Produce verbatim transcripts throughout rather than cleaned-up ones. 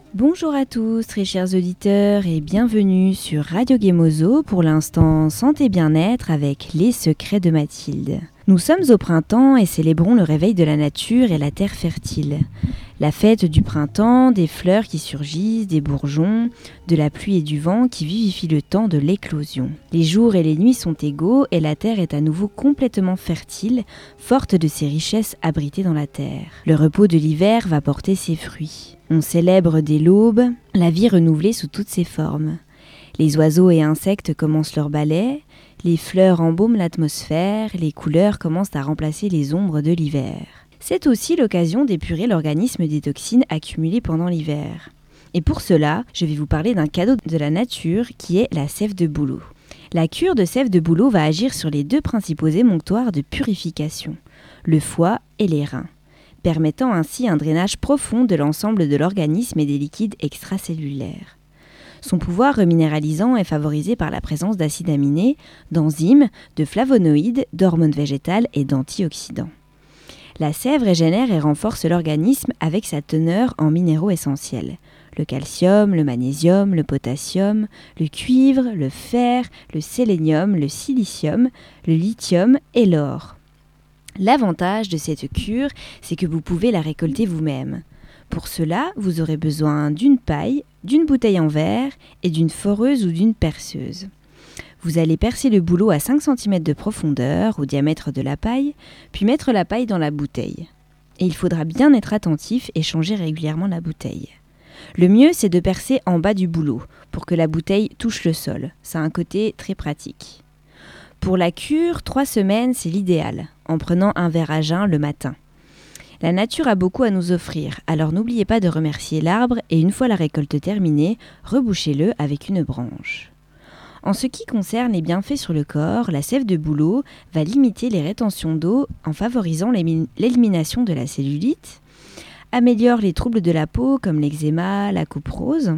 Bonjour à tous, très chers auditeurs, et bienvenue sur Radio Gemozo pour l'instant Santé Bien-être avec Les Secrets de Mathilde. Nous sommes au printemps et célébrons le réveil de la nature et la terre fertile. La fête du printemps, des fleurs qui surgissent, des bourgeons, de la pluie et du vent qui vivifient le temps de l'éclosion. Les jours et les nuits sont égaux et la terre est à nouveau complètement fertile, forte de ses richesses abritées dans la terre. Le repos de l'hiver va porter ses fruits. On célèbre dès l'aube la vie renouvelée sous toutes ses formes. Les oiseaux et insectes commencent leur balai, les fleurs embaument l'atmosphère, les couleurs commencent à remplacer les ombres de l'hiver. C'est aussi l'occasion d'épurer l'organisme des toxines accumulées pendant l'hiver. Et pour cela, je vais vous parler d'un cadeau de la nature qui est la sève de bouleau. La cure de sève de bouleau va agir sur les deux principaux émonctoires de purification, le foie et les reins, permettant ainsi un drainage profond de l'ensemble de l'organisme et des liquides extracellulaires. Son pouvoir reminéralisant est favorisé par la présence d'acides aminés, d'enzymes, de flavonoïdes, d'hormones végétales et d'antioxydants. La sève régénère et renforce l'organisme avec sa teneur en minéraux essentiels. Le calcium, le magnésium, le potassium, le cuivre, le fer, le sélénium, le silicium, le lithium et l'or. L'avantage de cette cure, c'est que vous pouvez la récolter vous-même. Pour cela, vous aurez besoin d'une paille, d'une bouteille en verre et d'une foreuse ou d'une perceuse. Vous allez percer le bouleau à cinq centimètres de profondeur au diamètre de la paille, puis mettre la paille dans la bouteille. Et il faudra bien être attentif et changer régulièrement la bouteille. Le mieux, c'est de percer en bas du bouleau pour que la bouteille touche le sol. Ça a un côté très pratique. Pour la cure, trois semaines, c'est l'idéal, en prenant un verre à jeun le matin. La nature a beaucoup à nous offrir, alors n'oubliez pas de remercier l'arbre et une fois la récolte terminée, rebouchez-le avec une branche. En ce qui concerne les bienfaits sur le corps, la sève de bouleau va limiter les rétentions d'eau en favorisant l'élimination de la cellulite, améliore les troubles de la peau comme l'eczéma, la coprose.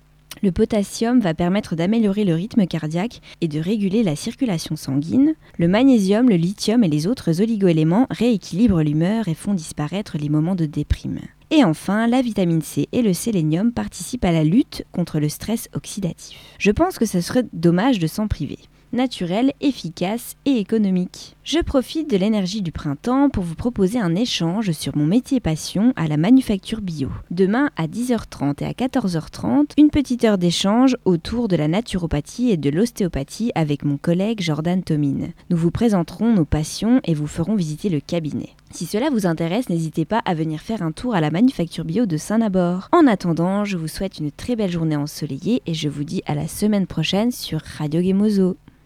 Le potassium va permettre d'améliorer le rythme cardiaque et de réguler la circulation sanguine. Le magnésium, le lithium et les autres oligoéléments rééquilibrent l'humeur et font disparaître les moments de déprime. Et enfin, la vitamine C et le sélénium participent à la lutte contre le stress oxydatif. Je pense que ce serait dommage de s'en priver. Naturel, efficace et économique. Je profite de l'énergie du printemps pour vous proposer un échange sur mon métier passion à la manufacture bio. Demain à dix heures trente et à quatorze heures trente, une petite heure d'échange autour de la naturopathie et de l'ostéopathie avec mon collègue Jordan Tomine. Nous vous présenterons nos passions et vous ferons visiter le cabinet. Si cela vous intéresse, n'hésitez pas à venir faire un tour à la manufacture bio de Saint-Nabord. En attendant, je vous souhaite une très belle journée ensoleillée et je vous dis à la semaine prochaine sur Radio Gemozo.